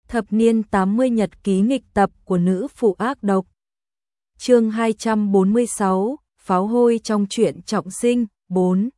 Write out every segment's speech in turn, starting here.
Thập niên 80 nhật ký nghịch tập của nữ phụ ác độc. Chương 246, pháo hôi trong truyện trọng sinh 4.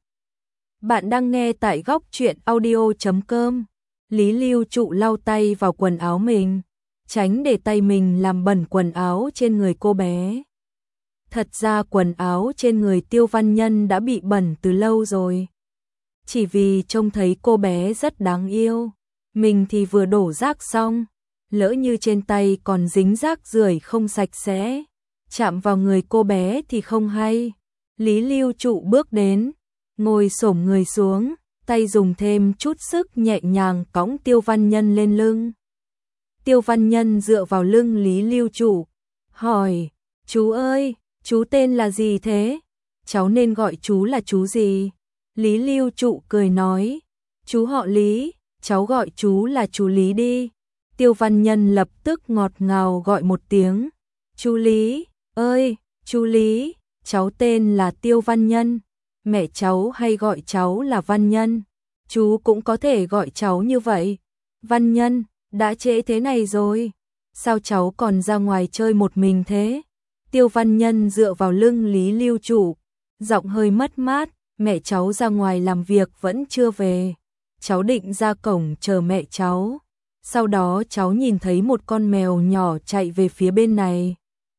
Bạn đang nghe tại góc truyện audio.com. Lý Lưu Trụ lau tay vào quần áo mình, tránh để tay mình làm bẩn quần áo trên người cô bé. Thật ra quần áo trên người Tiêu Văn Nhân đã bị bẩn từ lâu rồi. Chỉ vì trông thấy cô bé rất đáng yêu, mình thì vừa đổ rác xong, lỡ như trên tay còn dính rác rưởi không sạch sẽ, chạm vào người cô bé thì không hay. Lý Lưu Trụ bước đến, ngồi xổm người xuống, tay dùng thêm chút sức nhẹ nhàng cõng Tiêu Văn Nhân lên lưng. Tiêu Văn Nhân dựa vào lưng Lý Lưu Trụ, hỏi, chú ơi, chú tên là gì thế? Cháu nên gọi chú là chú gì? Lý Lưu Trụ cười nói, chú họ Lý, cháu gọi chú là chú Lý đi. Tiêu Văn Nhân lập tức ngọt ngào gọi một tiếng, chú Lý, ơi, chú Lý, cháu tên là Tiêu Văn Nhân, mẹ cháu hay gọi cháu là Văn Nhân, chú cũng có thể gọi cháu như vậy. Văn Nhân, đã trễ thế này rồi, sao cháu còn ra ngoài chơi một mình thế? Tiêu Văn Nhân dựa vào lưng Lý Lưu Trụ, giọng hơi mất mát, mẹ cháu ra ngoài làm việc vẫn chưa về, cháu định ra cổng chờ mẹ cháu. Sau đó cháu nhìn thấy một con mèo nhỏ chạy về phía bên này,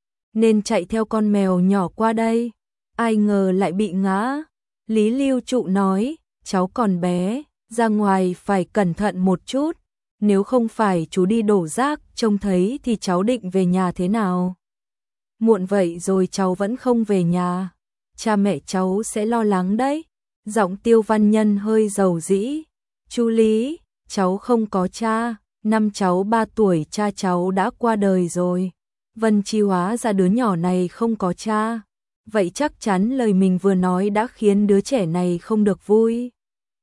nên chạy theo con mèo nhỏ qua đây, ai ngờ lại bị ngã. Lý Lưu Trụ nói, cháu còn bé, ra ngoài phải cẩn thận một chút, nếu không phải chú đi đổ rác trông thấy thì cháu định về nhà thế nào? Muộn vậy rồi cháu vẫn không về nhà, cha mẹ cháu sẽ lo lắng đấy. Giọng Tiêu Văn Nhân hơi dầu dĩ, chú Lý, cháu không có cha, năm cháu 3 tuổi cha cháu đã qua đời rồi. Vân Chi hóa ra đứa nhỏ này không có cha, vậy chắc chắn lời mình vừa nói đã khiến đứa trẻ này không được vui.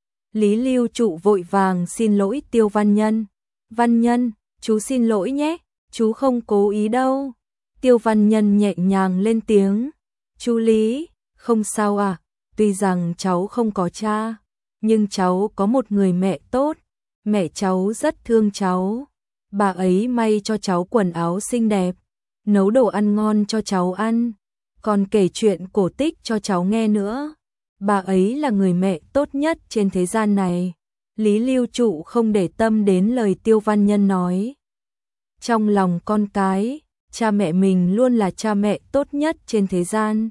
Lý Lưu Trụ vội vàng xin lỗi Tiêu Văn Nhân. Văn Nhân, chú xin lỗi nhé, chú không cố ý đâu. Tiêu Văn Nhân nhẹ nhàng lên tiếng, chú Lý, không sao à, tuy rằng cháu không có cha, nhưng cháu có một người mẹ tốt, mẹ cháu rất thương cháu. Bà ấy may cho cháu quần áo xinh đẹp, nấu đồ ăn ngon cho cháu ăn, còn kể chuyện cổ tích cho cháu nghe nữa. Bà ấy là người mẹ tốt nhất trên thế gian này. Lý Lưu Trụ không để tâm đến lời Tiêu Văn Nhân nói. Trong lòng con cái, cha mẹ mình luôn là cha mẹ tốt nhất trên thế gian.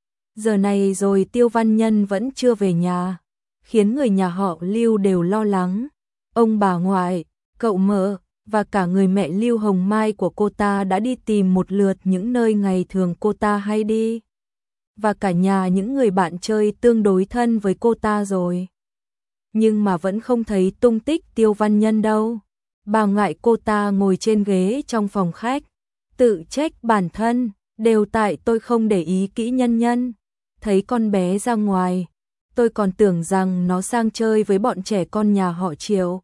Giờ này rồi Tiêu Văn Nhân vẫn chưa về nhà, khiến người nhà họ Lưu đều lo lắng. Ông bà ngoại, cậu mợ và cả người mẹ Lưu Hồng Mai của cô ta đã đi tìm một lượt những nơi ngày thường cô ta hay đi, và cả nhà những người bạn chơi tương đối thân với cô ta rồi. Nhưng mà vẫn không thấy tung tích Tiêu Văn Nhân đâu. Bà ngoại cô ta ngồi trên ghế trong phòng khách, tự trách bản thân, đều tại tôi không để ý kỹ Nhân Nhân. Thấy con bé ra ngoài, tôi còn tưởng rằng nó sang chơi với bọn trẻ con nhà họ Triệu.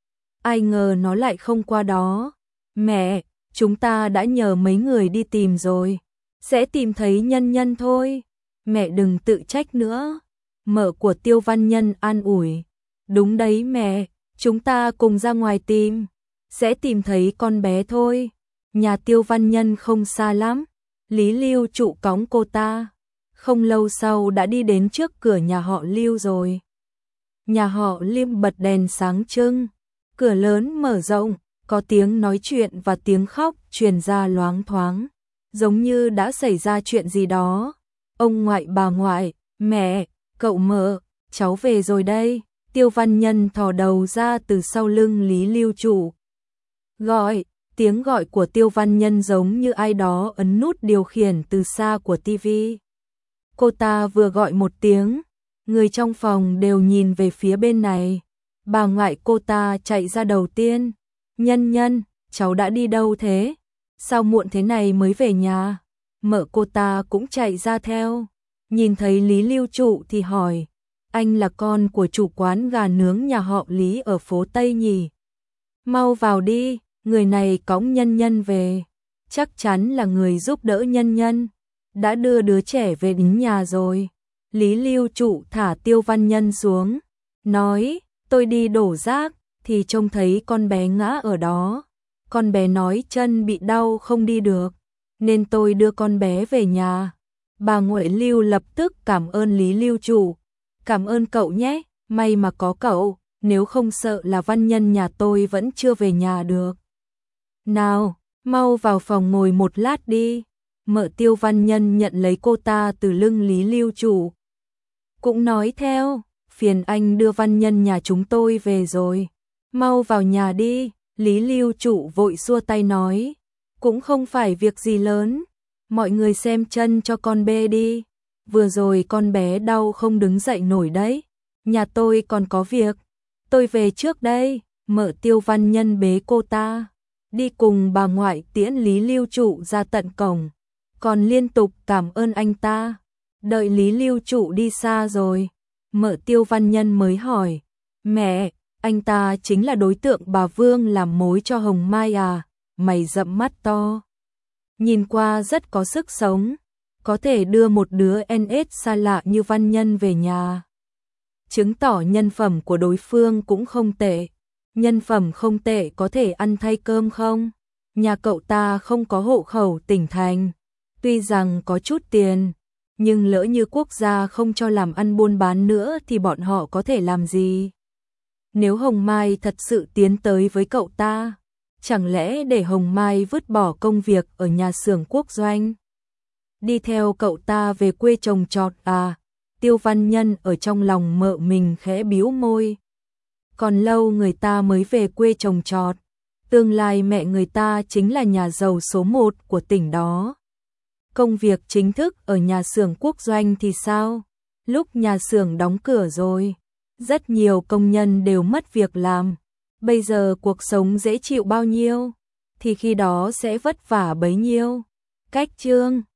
Ai ngờ nó lại không qua đó. Mẹ, chúng ta đã nhờ mấy người đi tìm rồi, sẽ tìm thấy Nhân Nhân thôi. Mẹ đừng tự trách nữa. Mợ của Tiêu Văn Nhân an ủi. Đúng đấy mẹ, chúng ta cùng ra ngoài tìm, sẽ tìm thấy con bé thôi. Nhà Tiêu Văn Nhân không xa lắm. Lý Lưu Trụ cõng cô ta, không lâu sau đã đi đến trước cửa nhà họ Lưu rồi. Nhà họ Lưu bật đèn sáng trưng, cửa lớn mở rộng, có tiếng nói chuyện và tiếng khóc truyền ra loáng thoáng, giống như đã xảy ra chuyện gì đó. Ông ngoại, bà ngoại, mẹ, cậu mợ, cháu về rồi đây. Tiêu Văn Nhân thò đầu ra từ sau lưng Lý Lưu Trụ, gọi. Tiếng gọi của Tiêu Văn Nhân giống như ai đó ấn nút điều khiển từ xa của tivi. Cô ta vừa gọi một tiếng, người trong phòng đều nhìn về phía bên này. Bà ngoại cô ta chạy ra đầu tiên. Nhân Nhân, cháu đã đi đâu thế? Sao muộn thế này mới về nhà? Mợ cô ta cũng chạy ra theo. Nhìn thấy Lý Lưu Trụ thì hỏi, anh là con của chủ quán gà nướng nhà họ Lý ở phố Tây nhỉ? Mau vào đi, người này cõng Nhân Nhân về, chắc chắn là người giúp đỡ Nhân Nhân, đã đưa đứa trẻ về đến nhà rồi. Lý Lưu Trụ thả Tiêu Văn Nhân xuống, nói, tôi đi đổ rác, thì trông thấy con bé ngã ở đó, con bé nói chân bị đau không đi được, nên tôi đưa con bé về nhà. Bà Nguyễn Lưu lập tức cảm ơn Lý Lưu chủ. Cảm ơn cậu nhé, may mà có cậu, nếu không sợ là văn nhân nhà tôi vẫn chưa về nhà được. Nào, mau vào phòng ngồi một lát đi. Mợ Tiêu văn nhân nhận lấy cô ta từ lưng Lý Lưu chủ. Cũng nói theo, phiền anh đưa văn nhân nhà chúng tôi về rồi. Mau vào nhà đi, Lý Lưu chủ vội xua tay nói. Cũng không phải việc gì lớn, mọi người xem chân cho con bê đi. Vừa rồi con bé đau không đứng dậy nổi đấy. Nhà tôi còn có việc, tôi về trước đây. Mợ Tiêu văn nhân bế cô ta đi cùng bà ngoại tiễn Lý Lưu trụ ra tận cổng, còn liên tục cảm ơn anh ta. Đợi Lý Lưu trụ đi xa rồi, Mợ Tiêu văn nhân mới hỏi, mẹ, anh ta chính là đối tượng bà Vương làm mối cho Hồng Mai à? Mày rậm mắt to, nhìn qua rất có sức sống, có thể đưa một đứa NS xa lạ như văn nhân về nhà, chứng tỏ nhân phẩm của đối phương cũng không tệ. Nhân phẩm không tệ có thể ăn thay cơm không? Nhà cậu ta không có hộ khẩu tỉnh thành, tuy rằng có chút tiền, nhưng lỡ như quốc gia không cho làm ăn buôn bán nữa thì bọn họ có thể làm gì? Nếu Hồng Mai thật sự tiến tới với cậu ta, chẳng lẽ để Hồng Mai vứt bỏ công việc ở nhà xưởng quốc doanh, đi theo cậu ta về quê trồng trọt à? Tiêu văn nhân ở trong lòng mợ mình khẽ bĩu môi. Còn lâu người ta mới về quê trồng trọt, tương lai mẹ người ta chính là nhà giàu số 1 của tỉnh đó. Công việc chính thức ở nhà xưởng quốc doanh thì sao? Lúc nhà xưởng đóng cửa rồi, rất nhiều công nhân đều mất việc làm. Bây giờ cuộc sống dễ chịu bao nhiêu, thì khi đó sẽ vất vả bấy nhiêu. Cách chương